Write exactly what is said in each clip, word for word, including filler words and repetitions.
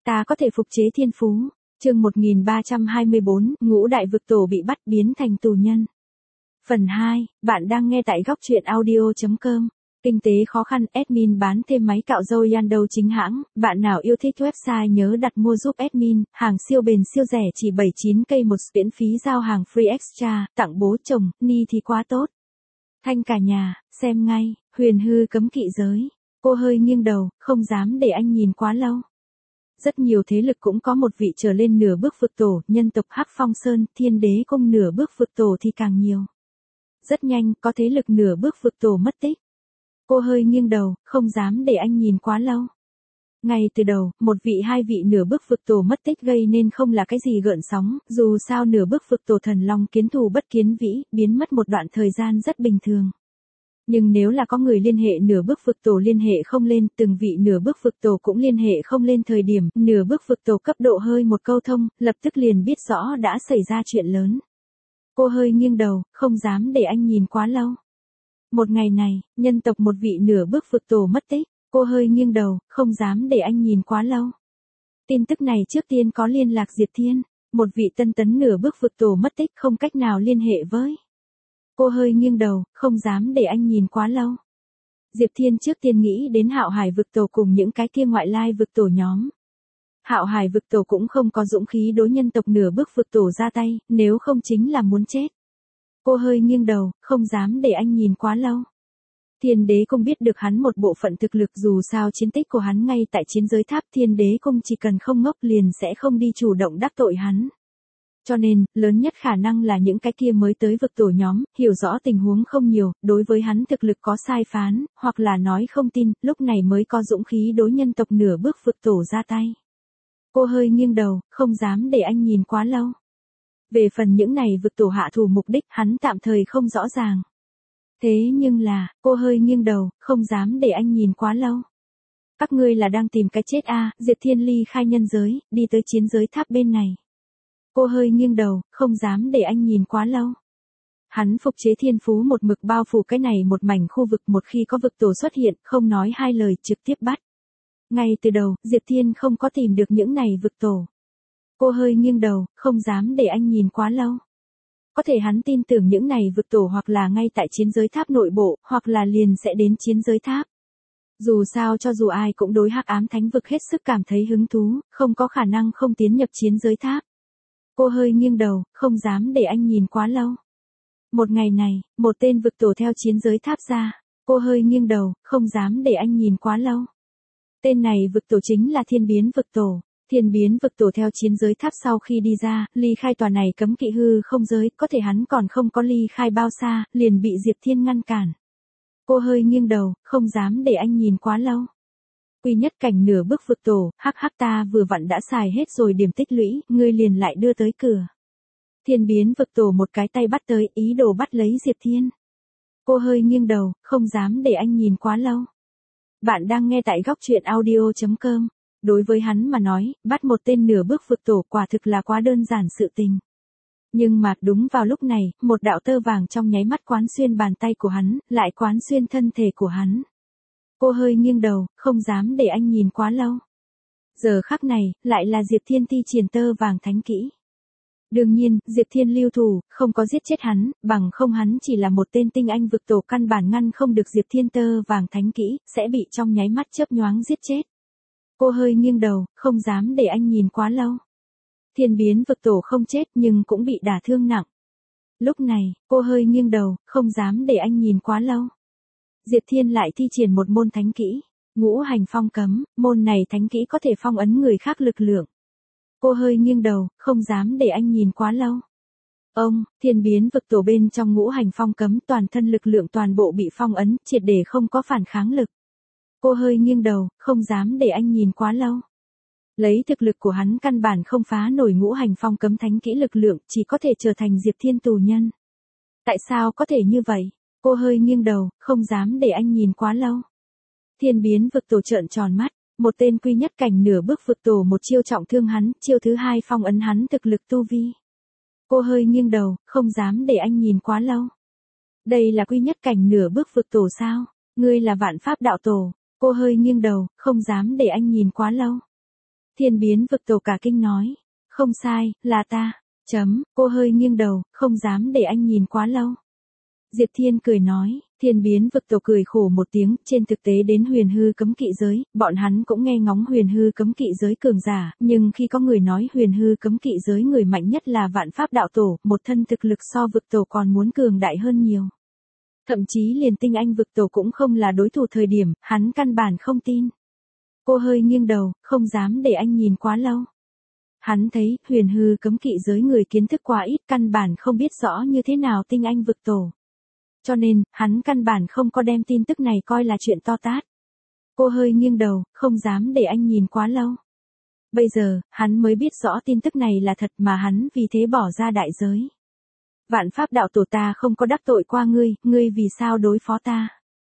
Ta có thể phục chế thiên phú. Chương một nghìn ba trăm hai mươi bốn, ngũ đại vực tổ bị bắt biến thành tù nhân. Phần hai, bạn đang nghe tại góc truyện audio chấm com. Kinh tế khó khăn, admin bán thêm máy cạo râu Yandou chính hãng, bạn nào yêu thích website nhớ đặt mua giúp admin, hàng siêu bền siêu rẻ chỉ bảy mươi chín cây một, miễn phí giao hàng free extra, tặng bố chồng, ni thì quá tốt. Thanh cả nhà, xem ngay, huyền hư cấm kỵ giới. Cô hơi nghiêng đầu, không dám để anh nhìn quá lâu. Rất nhiều thế lực cũng có một vị trở lên nửa bước vực tổ, nhân tộc Hắc Phong Sơn, Thiên Đế Cung nửa bước vực tổ thì càng nhiều. Rất nhanh, có thế lực nửa bước vực tổ mất tích. Cô hơi nghiêng đầu, không dám để anh nhìn quá lâu. Ngay từ đầu, một vị hai vị nửa bước vực tổ mất tích gây nên không là cái gì gợn sóng, dù sao nửa bước vực tổ thần long kiến thù bất kiến vĩ, biến mất một đoạn thời gian rất bình thường. Nhưng nếu là có người liên hệ nửa bước vực tổ liên hệ không lên, từng vị nửa bước vực tổ cũng liên hệ không lên thời điểm, nửa bước vực tổ cấp độ hơi một câu thông, lập tức liền biết rõ đã xảy ra chuyện lớn. Cô hơi nghiêng đầu, không dám để anh nhìn quá lâu. Một ngày này, nhân tộc một vị nửa bước vực tổ mất tích, cô hơi nghiêng đầu, không dám để anh nhìn quá lâu. Tin tức này trước tiên có liên lạc Diệp Thiên, một vị tân tấn nửa bước vực tổ mất tích không cách nào liên hệ với. Cô hơi nghiêng đầu, không dám để anh nhìn quá lâu. Diệp Thiên trước tiên nghĩ đến Hạo Hải vực tổ cùng những cái kia ngoại lai vực tổ nhóm. Hạo Hải vực tổ cũng không có dũng khí đối nhân tộc nửa bước vực tổ ra tay, nếu không chính là muốn chết. Cô hơi nghiêng đầu, không dám để anh nhìn quá lâu. Thiên Đế Cung biết được hắn một bộ phận thực lực, dù sao chiến tích của hắn ngay tại chiến giới tháp, Thiên Đế Cung chỉ cần không ngốc liền sẽ không đi chủ động đắc tội hắn. Cho nên, lớn nhất khả năng là những cái kia mới tới vực tổ nhóm, hiểu rõ tình huống không nhiều, đối với hắn thực lực có sai phán, hoặc là nói không tin, lúc này mới có dũng khí đối nhân tộc nửa bước vực tổ ra tay. Cô hơi nghiêng đầu, không dám để anh nhìn quá lâu. Về phần những này vực tổ hạ thủ mục đích, hắn tạm thời không rõ ràng. Thế nhưng là, cô hơi nghiêng đầu, không dám để anh nhìn quá lâu. Các ngươi là đang tìm cái chết à, Diệp Thiên ly khai nhân giới, đi tới chiến giới tháp bên này. Cô hơi nghiêng đầu, không dám để anh nhìn quá lâu. Hắn phục chế thiên phú một mực bao phủ cái này một mảnh khu vực, một khi có vực tổ xuất hiện, không nói hai lời trực tiếp bắt. Ngay từ đầu, Diệp Thiên không có tìm được những này vực tổ. Cô hơi nghiêng đầu, không dám để anh nhìn quá lâu. Có thể hắn tin tưởng những này vực tổ hoặc là ngay tại chiến giới tháp nội bộ, hoặc là liền sẽ đến chiến giới tháp. Dù sao cho dù ai cũng đối Hắc Ám Thánh vực hết sức cảm thấy hứng thú, không có khả năng không tiến nhập chiến giới tháp. Cô hơi nghiêng đầu, không dám để anh nhìn quá lâu. Một ngày này, một tên vực tổ theo chiến giới tháp ra. Cô hơi nghiêng đầu, không dám để anh nhìn quá lâu. Tên này vực tổ chính là Thiên Biến vực tổ. Thiên Biến vực tổ theo chiến giới tháp sau khi đi ra, ly khai tòa này cấm kỵ hư không giới, có thể hắn còn không có ly khai bao xa, liền bị Diệp Thiên ngăn cản. Cô hơi nghiêng đầu, không dám để anh nhìn quá lâu. Quy nhất cảnh nửa bước vực tổ, hắc hắc ta vừa vặn đã xài hết rồi điểm tích lũy, ngươi liền lại đưa tới cửa. Thiên Biến vực tổ một cái tay bắt tới, ý đồ bắt lấy Diệp Thiên. Cô hơi nghiêng đầu, không dám để anh nhìn quá lâu. Bạn đang nghe tại góc truyện audio chấm com. Đối với hắn mà nói, bắt một tên nửa bước vực tổ quả thực là quá đơn giản sự tình. Nhưng mà đúng vào lúc này, một đạo tơ vàng trong nháy mắt quán xuyên bàn tay của hắn, lại quán xuyên thân thể của hắn. Cô hơi nghiêng đầu, không dám để anh nhìn quá lâu. Giờ khắc này, lại là Diệp Thiên thi triển tơ vàng thánh kỹ. Đương nhiên, Diệp Thiên lưu thủ, không có giết chết hắn, bằng không hắn chỉ là một tên tinh anh vực tổ căn bản ngăn không được Diệp Thiên tơ vàng thánh kỹ, sẽ bị trong nháy mắt chớp nhoáng giết chết. Cô hơi nghiêng đầu, không dám để anh nhìn quá lâu. Thiên Biến vực tổ không chết nhưng cũng bị đả thương nặng. Lúc này, cô hơi nghiêng đầu, không dám để anh nhìn quá lâu. Diệp Thiên lại thi triển một môn thánh kỹ, ngũ hành phong cấm, môn này thánh kỹ có thể phong ấn người khác lực lượng. Cô hơi nghiêng đầu, không dám để anh nhìn quá lâu. Ông, Thiên Biến vực tổ bên trong ngũ hành phong cấm, toàn thân lực lượng toàn bộ bị phong ấn, triệt để không có phản kháng lực. Cô hơi nghiêng đầu, không dám để anh nhìn quá lâu. Lấy thực lực của hắn căn bản không phá nổi ngũ hành phong cấm thánh kỹ lực lượng, chỉ có thể trở thành Diệp Thiên tù nhân. Tại sao có thể như vậy? Cô hơi nghiêng đầu, không dám để anh nhìn quá lâu. Thiên Biến vực tổ trợn tròn mắt, một tên quy nhất cảnh nửa bước vực tổ một chiêu trọng thương hắn, chiêu thứ hai phong ấn hắn thực lực tu vi. Cô hơi nghiêng đầu, không dám để anh nhìn quá lâu. Đây là quy nhất cảnh nửa bước vực tổ sao? Ngươi là Vạn Pháp đạo tổ. Cô hơi nghiêng đầu, không dám để anh nhìn quá lâu. Thiên biến vực tổ cả kinh nói. Không sai, là ta. Chấm, cô hơi nghiêng đầu, không dám để anh nhìn quá lâu. Diệp Thiên cười nói, thiên biến vực tổ cười khổ một tiếng, trên thực tế đến huyền hư cấm kỵ giới, bọn hắn cũng nghe ngóng huyền hư cấm kỵ giới cường giả, nhưng khi có người nói huyền hư cấm kỵ giới người mạnh nhất là vạn pháp đạo tổ, một thân thực lực so vực tổ còn muốn cường đại hơn nhiều. Thậm chí liền tinh anh vực tổ cũng không là đối thủ thời điểm, hắn căn bản không tin. Cô hơi nghiêng đầu, không dám để anh nhìn quá lâu. Hắn thấy, huyền hư cấm kỵ giới người kiến thức quá ít, căn bản không biết rõ như thế nào tinh anh vực tổ. Cho nên, hắn căn bản không có đem tin tức này coi là chuyện to tát. Cô hơi nghiêng đầu, không dám để anh nhìn quá lâu. Bây giờ, hắn mới biết rõ tin tức này là thật mà hắn vì thế bỏ ra đại giới. Vạn pháp đạo tổ ta không có đắc tội qua ngươi, ngươi vì sao đối phó ta?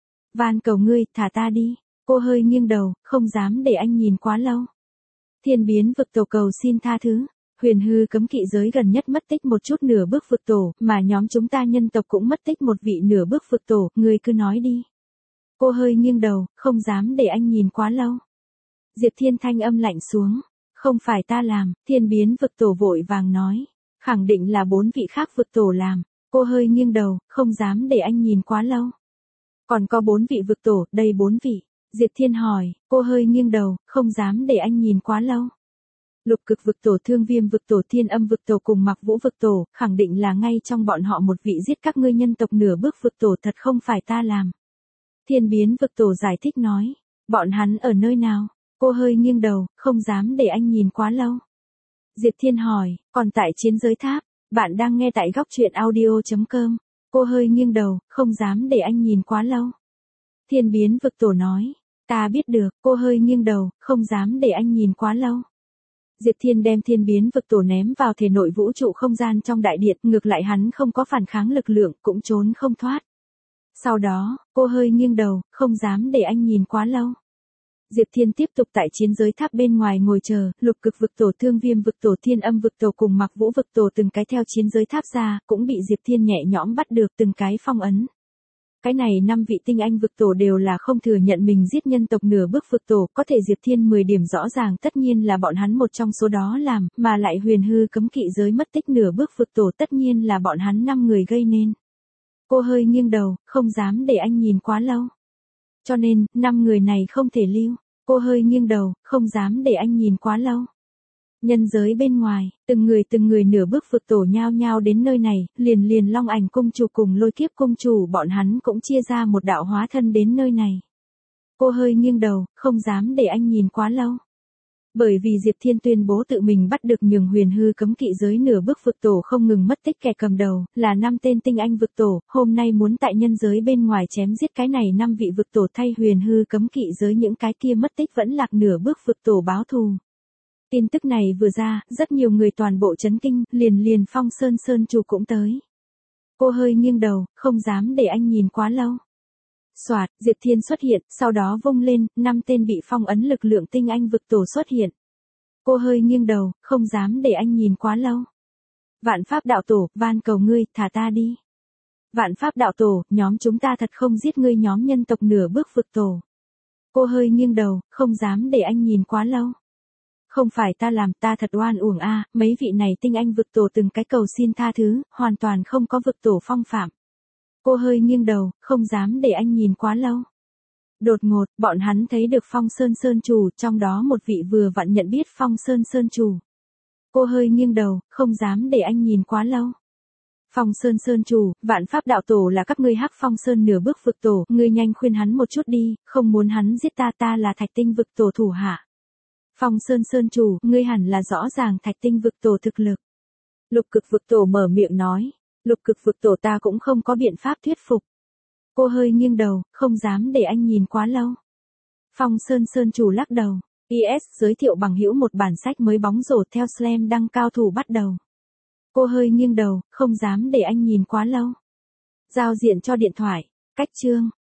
Van cầu ngươi, thả ta đi. Cô hơi nghiêng đầu, không dám để anh nhìn quá lâu. Thiên biến vực tổ cầu xin tha thứ. Huyền hư cấm kỵ giới gần nhất mất tích một chút nửa bước vực tổ, mà nhóm chúng ta nhân tộc cũng mất tích một vị nửa bước vực tổ, ngươi cứ nói đi. Cô hơi nghiêng đầu, không dám để anh nhìn quá lâu. Diệp Thiên thanh âm lạnh xuống. Không phải ta làm, thiên biến vực tổ vội vàng nói. Khẳng định là bốn vị khác vực tổ làm. Cô hơi nghiêng đầu, không dám để anh nhìn quá lâu. Còn có bốn vị vực tổ, đây bốn vị. Diệp Thiên hỏi, cô hơi nghiêng đầu, không dám để anh nhìn quá lâu. Lục cực vực tổ, thương viêm vực tổ, thiên âm vực tổ cùng mặc vũ vực tổ, khẳng định là ngay trong bọn họ một vị giết các ngươi nhân tộc nửa bước vực tổ, thật không phải ta làm. Thiên biến vực tổ giải thích nói, bọn hắn ở nơi nào? Cô hơi nghiêng đầu, không dám để anh nhìn quá lâu. Diệp Thiên hỏi, còn tại chiến giới tháp, bạn đang nghe tại góc truyện audio chấm com. Cô hơi nghiêng đầu, không dám để anh nhìn quá lâu. Thiên biến vực tổ nói, ta biết được, cô hơi nghiêng đầu, không dám để anh nhìn quá lâu. Diệp Thiên đem thiên biến vực tổ ném vào thể nội vũ trụ không gian trong đại điện, ngược lại hắn không có phản kháng lực lượng, cũng trốn không thoát. Sau đó, cô hơi nghiêng đầu, không dám để anh nhìn quá lâu. Diệp Thiên tiếp tục tại chiến giới tháp bên ngoài ngồi chờ, lục cực vực tổ, thương viêm vực tổ, thiên âm vực tổ cùng mặc vũ vực tổ từng cái theo chiến giới tháp ra, cũng bị Diệp Thiên nhẹ nhõm bắt được từng cái phong ấn. Cái này năm vị tinh anh vực tổ đều là không thừa nhận mình giết nhân tộc nửa bước vực tổ, có thể Diệp Thiên mười điểm rõ ràng tất nhiên là bọn hắn một trong số đó làm, mà lại huyền hư cấm kỵ giới mất tích nửa bước vực tổ tất nhiên là bọn hắn năm người gây nên. Cô hơi nghiêng đầu, không dám để anh nhìn quá lâu. Cho nên, năm người này không thể lưu. Cô hơi nghiêng đầu, không dám để anh nhìn quá lâu. Nhân giới bên ngoài, từng người từng người nửa bước vực tổ nhao nhao đến nơi này, liền liền Long Ảnh cung chủ cùng Lôi Kiếp cung chủ bọn hắn cũng chia ra một đạo hóa thân đến nơi này. Cô hơi nghiêng đầu, không dám để anh nhìn quá lâu. Bởi vì Diệp Thiên tuyên bố tự mình bắt được nhường huyền hư cấm kỵ giới nửa bước vực tổ không ngừng mất tích kẻ cầm đầu, là năm tên tinh anh vực tổ, hôm nay muốn tại nhân giới bên ngoài chém giết cái này năm vị vực tổ thay huyền hư cấm kỵ giới những cái kia mất tích vẫn lạc nửa bước vực tổ báo thù. Tin tức này vừa ra, rất nhiều người toàn bộ chấn kinh, liền liền Phong Sơn Sơn chủ cũng tới. Cô hơi nghiêng đầu, không dám để anh nhìn quá lâu. Soạt, Diệp Thiên xuất hiện, sau đó vung lên, năm tên bị phong ấn lực lượng tinh anh vực tổ xuất hiện. Cô hơi nghiêng đầu, không dám để anh nhìn quá lâu. Vạn pháp đạo tổ, van cầu ngươi, thả ta đi. Vạn pháp đạo tổ, nhóm chúng ta thật không giết ngươi nhóm nhân tộc nửa bước vực tổ. Cô hơi nghiêng đầu, không dám để anh nhìn quá lâu. Không phải ta làm, ta thật oan uổng a, mấy vị này tinh anh vực tổ từng cái cầu xin tha thứ, hoàn toàn không có vực tổ phong phạm. Cô hơi nghiêng đầu, không dám để anh nhìn quá lâu. Đột ngột, bọn hắn thấy được Phong Sơn Sơn chủ, trong đó một vị vừa vặn nhận biết Phong Sơn Sơn chủ. Cô hơi nghiêng đầu, không dám để anh nhìn quá lâu. Phong Sơn Sơn chủ, vạn pháp đạo tổ là các ngươi hắc Phong Sơn nửa bước vực tổ, ngươi nhanh khuyên hắn một chút đi, không muốn hắn giết ta, ta là Thạch Tinh vực tổ thủ hạ. Phong Sơn Sơn chủ, ngươi hẳn là rõ ràng Thạch Tinh vực tổ thực lực. Lục cực vực tổ mở miệng nói. Lục cực vực tổ ta cũng không có biện pháp thuyết phục. Cô hơi nghiêng đầu, không dám để anh nhìn quá lâu. Phong Sơn Sơn chủ lắc đầu. i ét giới thiệu bằng hữu một bản sách mới bóng rổ theo Slam đăng cao thủ bắt đầu. Cô hơi nghiêng đầu, không dám để anh nhìn quá lâu. Giao diện cho điện thoại. Cách chương.